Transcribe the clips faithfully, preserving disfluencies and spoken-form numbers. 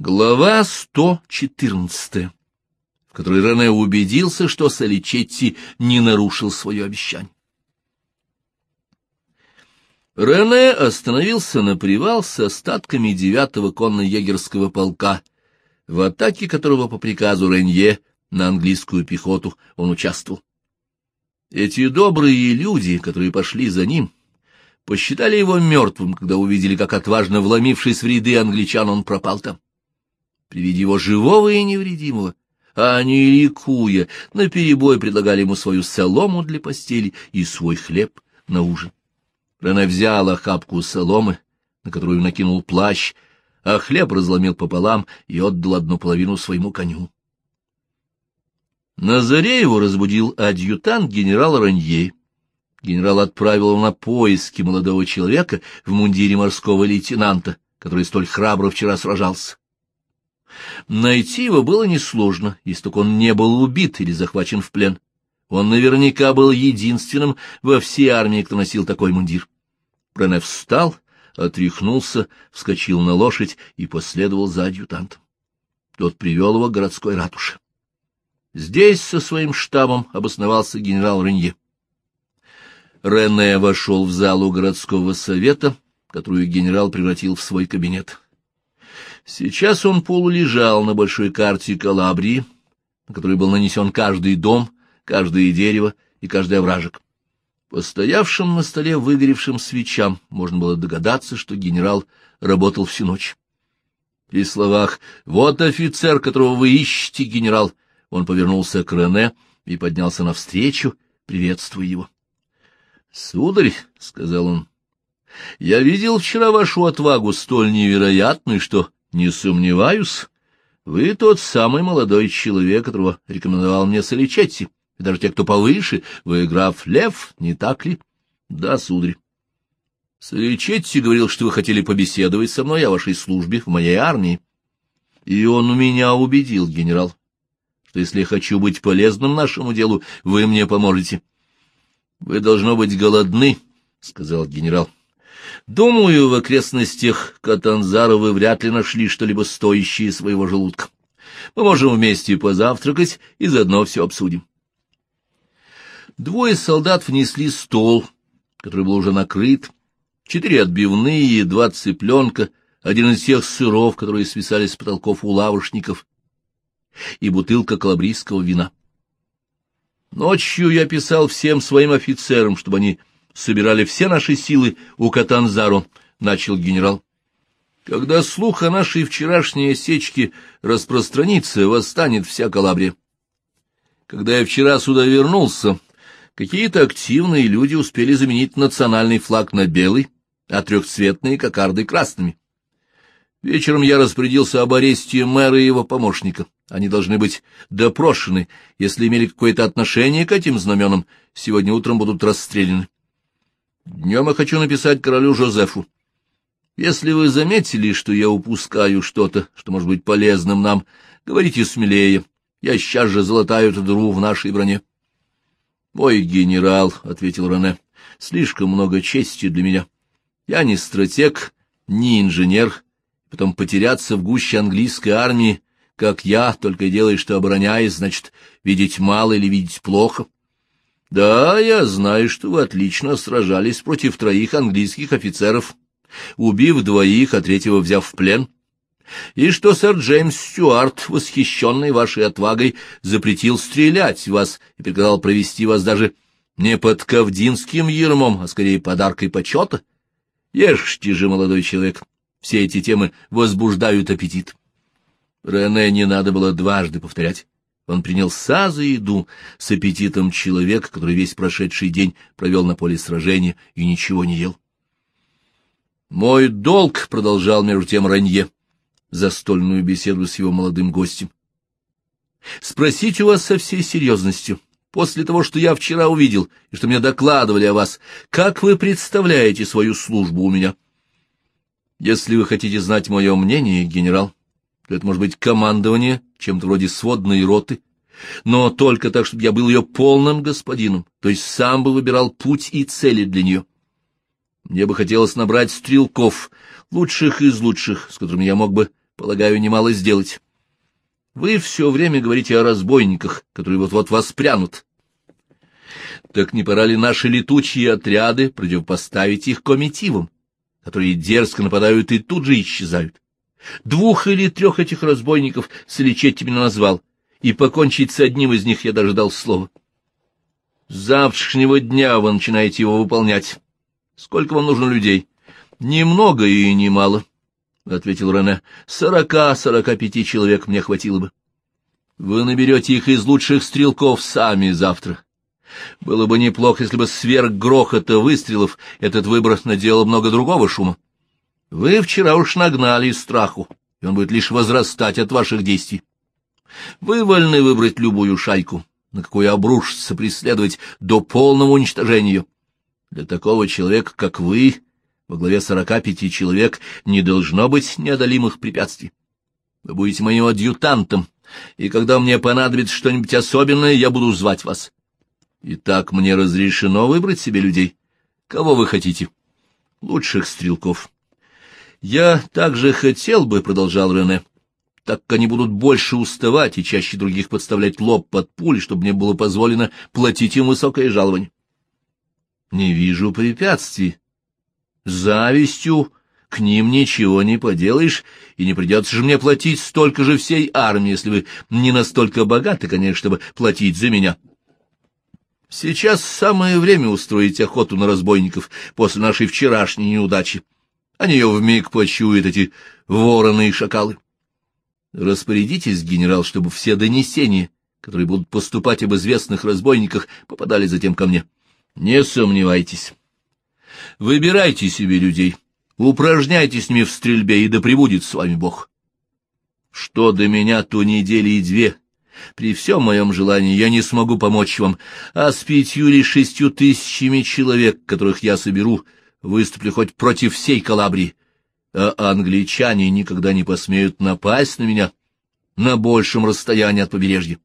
Глава сто четырнадцатая, в которой Рене убедился, что Саличетти не нарушил свое обещание. Рене остановился на привал с остатками девятого конно-егерского полка, в атаке которого по приказу Ренье на английскую пехоту он участвовал. Эти добрые люди, которые пошли за ним, посчитали его мертвым, когда увидели, как отважно вломившись в ряды англичан, он пропал там. При виде его живого и невредимого, а они, ликуя, наперебой предлагали ему свою солому для постели и свой хлеб на ужин. Рене взял охапку соломы, на которую накинул плащ, а хлеб разломил пополам и отдал одну половину своему коню. На заре его разбудил адъютант генерала Ранье. Генерал отправил его на поиски молодого человека в мундире морского лейтенанта, который столь храбро вчера сражался. Найти его было несложно, если только он не был убит или захвачен в плен. Он наверняка был единственным во всей армии, кто носил такой мундир. Рене встал, отряхнулся, вскочил на лошадь и последовал за адъютантом. Тот привел его к городской ратуше. Здесь со своим штабом обосновался генерал Ренье. Рене вошел в залу городского совета, которую генерал превратил в свой кабинет. Сейчас он полулежал на большой карте Калабрии, на которой был нанесен каждый дом, каждое дерево и каждый овражек. По стоявшим на столе выгоревшим свечам можно было догадаться, что генерал работал всю ночь. При словах «Вот офицер, которого вы ищете, генерал», он повернулся к Рене и поднялся навстречу, приветствуя его. — Сударь, — сказал он, — я видел вчера вашу отвагу столь невероятную, что, не сомневаюсь, вы тот самый молодой человек, которого рекомендовал мне Саличетти, и даже те, кто повыше, вы граф Лев, не так ли? — Да, сударь. — Саличетти говорил, что вы хотели побеседовать со мной о вашей службе в моей армии. И он меня убедил, генерал, что если я хочу быть полезным нашему делу, вы мне поможете. — Вы, должно быть, голодны, — сказал генерал. — Думаю, в окрестностях Катанзара вы вряд ли нашли что-либо стоящее своего желудка. Мы можем вместе позавтракать и заодно все обсудим. Двое солдат внесли стол, который был уже накрыт, четыре отбивные, два цыпленка, один из тех сыров, которые свисали с потолков у лавочников, и бутылка калабрийского вина. Ночью я писал всем своим офицерам, чтобы они собирали все наши силы у Катанзаро, — начал генерал. Когда слух о нашей вчерашней осечке распространится, восстанет вся Калабрия. Когда я вчера сюда вернулся, какие-то активные люди успели заменить национальный флаг на белый, а трехцветные кокарды красными. Вечером я распорядился об аресте мэра и его помощника. Они должны быть допрошены. Если имели какое-то отношение к этим знаменам, сегодня утром будут расстреляны. Днем я хочу написать королю Жозефу. Если вы заметили, что я упускаю что-то, что может быть полезным нам, говорите смелее. Я сейчас же залатаю эту дыру в нашей броне. — Мой генерал, — ответил Рене, — слишком много чести для меня. Я не стратег, не инженер. Потом потеряться в гуще английской армии, как я, только делаешь, что обороняясь, значит, видеть мало или видеть плохо. Да, я знаю, что вы отлично сражались против троих английских офицеров, убив двоих, а третьего взяв в плен, и что сэр Джеймс Стюарт, восхищенный вашей отвагой, запретил стрелять в вас и приказал провести вас даже не под кавдинским ярмом, а скорее подаркой почета. Ешьте же, молодой человек. Все эти темы возбуждают аппетит. Рене не надо было дважды повторять. Он принялся за еду с аппетитом человека, который весь прошедший день провел на поле сражения и ничего не ел. «Мой долг», — продолжал между тем Ранье, застольную беседу с его молодым гостем, — «спросить у вас со всей серьезностью, после того, что я вчера увидел и что мне докладывали о вас, как вы представляете свою службу у меня?» Если вы хотите знать мое мнение, генерал, то это может быть командование чем-то вроде сводной роты, но только так, чтобы я был ее полным господином, то есть сам бы выбирал путь и цели для нее. Мне бы хотелось набрать стрелков, лучших из лучших, с которыми я мог бы полагаю, немало сделать. Вы все время говорите о разбойниках, которые вот-вот воспрянут. Так не пора ли наши летучие отряды противопоставить их кометивам, которые дерзко нападают и тут же исчезают? Двух или трех этих разбойников Саличетти меня назвал, и покончить с одним из них я даже дал слово. С завтрашнего дня вы начинаете его выполнять. Сколько вам нужно людей? Немного и немало, — ответил Рене. Сорока-сорока пяти человек мне хватило бы. Вы наберете их из лучших стрелков сами завтра. Было бы неплохо, если бы сверх грохота выстрелов этот выбор наделал много другого шума. Вы вчера уж нагнали страху, и он будет лишь возрастать от ваших действий. Вы вольны выбрать любую шайку, на какую обрушится преследовать до полного уничтожения ее. Для такого человека, как вы, во главе сорока пяти человек, не должно быть неодолимых препятствий. Вы будете моим адъютантом, и когда мне понадобится что-нибудь особенное, я буду звать вас. Итак, мне разрешено выбрать себе людей. Кого вы хотите? Лучших стрелков. Я также хотел бы, — продолжал Рене, — так как они будут больше уставать и чаще других подставлять лоб под пули, чтобы мне было позволено платить им высокое жалование. Не вижу препятствий. Завистью к ним ничего не поделаешь, и не придется же мне платить столько же всей армии, если вы не настолько богаты, конечно, чтобы платить за меня. Сейчас самое время устроить охоту на разбойников после нашей вчерашней неудачи. Они ее вмиг почуют, эти вороны и шакалы. Распорядитесь, генерал, чтобы все донесения, которые будут поступать об известных разбойниках, попадали затем ко мне. Не сомневайтесь. Выбирайте себе людей, упражняйтесь с ними в стрельбе, и да пребудет с вами Бог. Что до меня, то недели и две. При всем моем желании я не смогу помочь вам, а с пятью или шестью тысячами человек, которых я соберу, выступлю хоть против всей Калабрии, а англичане никогда не посмеют напасть на меня на большем расстоянии от побережья.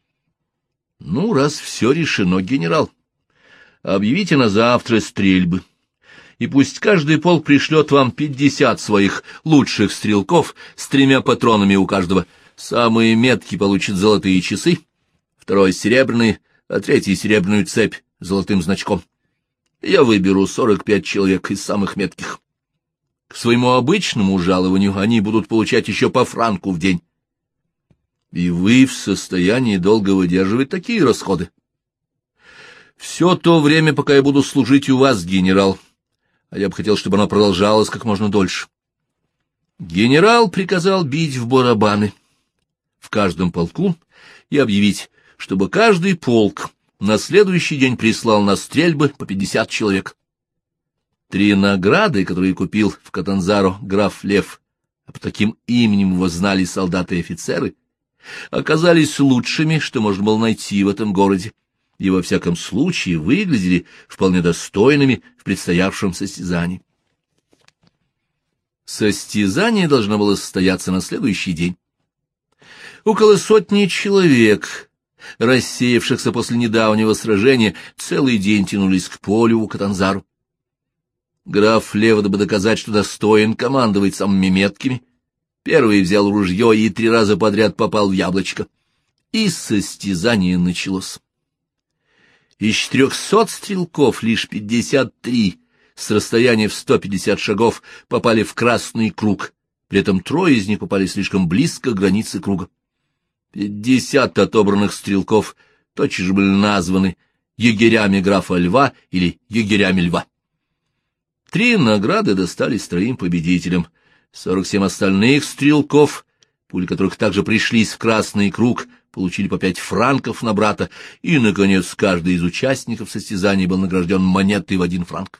Ну, раз все решено, генерал, объявите на завтра стрельбы, и пусть каждый полк пришлет вам пятьдесят своих лучших стрелков с тремя патронами у каждого. Самые меткие получат золотые часы, второй — серебряные, а третий — серебряную цепь с золотым значком. Я выберу сорок пять человек из самых метких. К своему обычному жалованию они будут получать еще по франку в день. И вы в состоянии долго выдерживать такие расходы? Все то время, пока я буду служить у вас, генерал, а я бы хотел, чтобы оно продолжалось как можно дольше. Генерал приказал бить в барабаны в каждом полку и объявить, чтобы каждый полк на следующий день прислал на стрельбы по пятьдесят человек. Три награды, которые купил в Катанзаро граф Лев, а по таким именем его знали солдаты и офицеры, оказались лучшими, что можно было найти в этом городе, и во всяком случае выглядели вполне достойными в предстоявшем состязании. Состязание должно было состояться на следующий день. Около сотни человек, рассеявшихся после недавнего сражения, целый день тянулись к полю у Катанзару. Граф Лев, дабы доказать, что достоин командовать самыми меткими, первый взял ружье и три раза подряд попал в яблочко. И состязание началось. Из четырехсот стрелков лишь пятьдесят три с расстояния в сто пятьдесят шагов попали в красный круг, при этом трое из них попали слишком близко к границе круга. Пятьдесят отобранных стрелков тотчас же были названы егерями графа Льва или егерями Льва. Три награды достались троим победителям. Сорок семь остальных стрелков, пули которых также пришлись в красный круг, получили по пять франков на брата, и, наконец, каждый из участников состязаний был награжден монетой в один франк.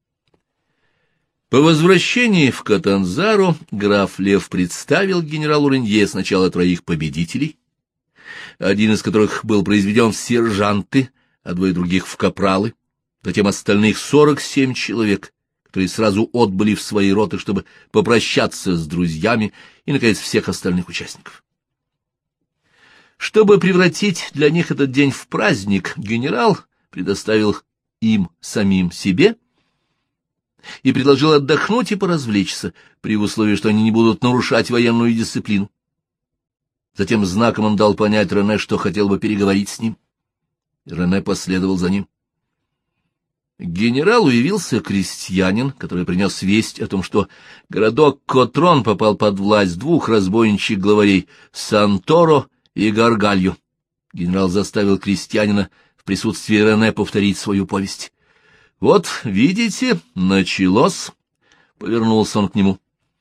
По возвращении в Катанзаро граф Лев представил генералу Ренье сначала троих победителей, один из которых был произведен в сержанты, а двое других в капралы, затем остальных сорок семь человек, которые сразу отбыли в свои роты, чтобы попрощаться с друзьями, и, наконец, всех остальных участников. Чтобы превратить для них этот день в праздник, генерал предоставил им самим себе и предложил отдохнуть и поразвлечься, при условии, что они не будут нарушать военную дисциплину. Затем знаком он дал понять Рене, что хотел бы переговорить с ним. Рене последовал за ним. К генералу явился крестьянин, который принес весть о том, что городок Котрон попал под власть двух разбойничьих главарей — Санторо и Гаргальо. Генерал заставил крестьянина в присутствии Рене повторить свою повесть. — Вот, видите, началось, — повернулся он к нему.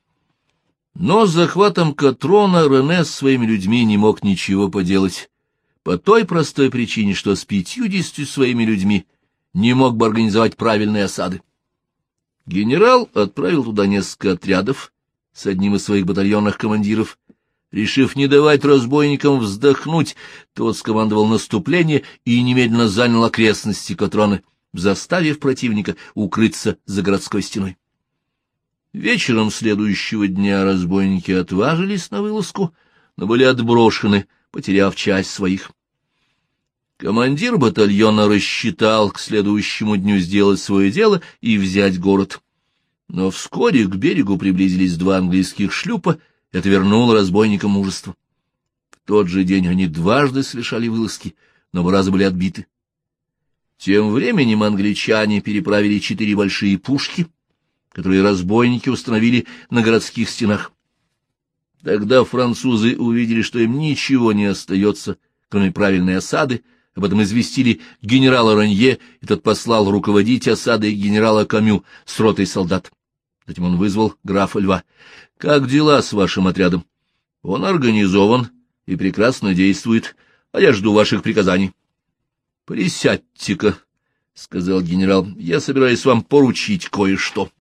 Но с захватом Котрона Рене с своими людьми не мог ничего поделать, по той простой причине, что с пятьюдесятью своими людьми не мог бы организовать правильные осады. Генерал отправил туда несколько отрядов с одним из своих батальонных командиров. Решив не давать разбойникам вздохнуть, тот скомандовал наступление и немедленно занял окрестности Котрона, заставив противника укрыться за городской стеной. Вечером следующего дня разбойники отважились на вылазку, но были отброшены, потеряв часть своих. Командир батальона рассчитал к следующему дню сделать свое дело и взять город. Но вскоре к берегу приблизились два английских шлюпа, это вернуло разбойникам мужество. В тот же день они дважды совершали вылазки, но оба раза были отбиты. Тем временем англичане переправили четыре большие пушки, которые разбойники установили на городских стенах. Тогда французы увидели, что им ничего не остается, кроме правильной осады. Об этом известили генерала Ронье, и тот послал руководить осадой генерала Камю с ротой солдат. Затем он вызвал графа Льва. — Как дела с вашим отрядом? — Он организован и прекрасно действует, а я жду ваших приказаний. — Присядьте-ка, — сказал генерал, — я собираюсь вам поручить кое-что.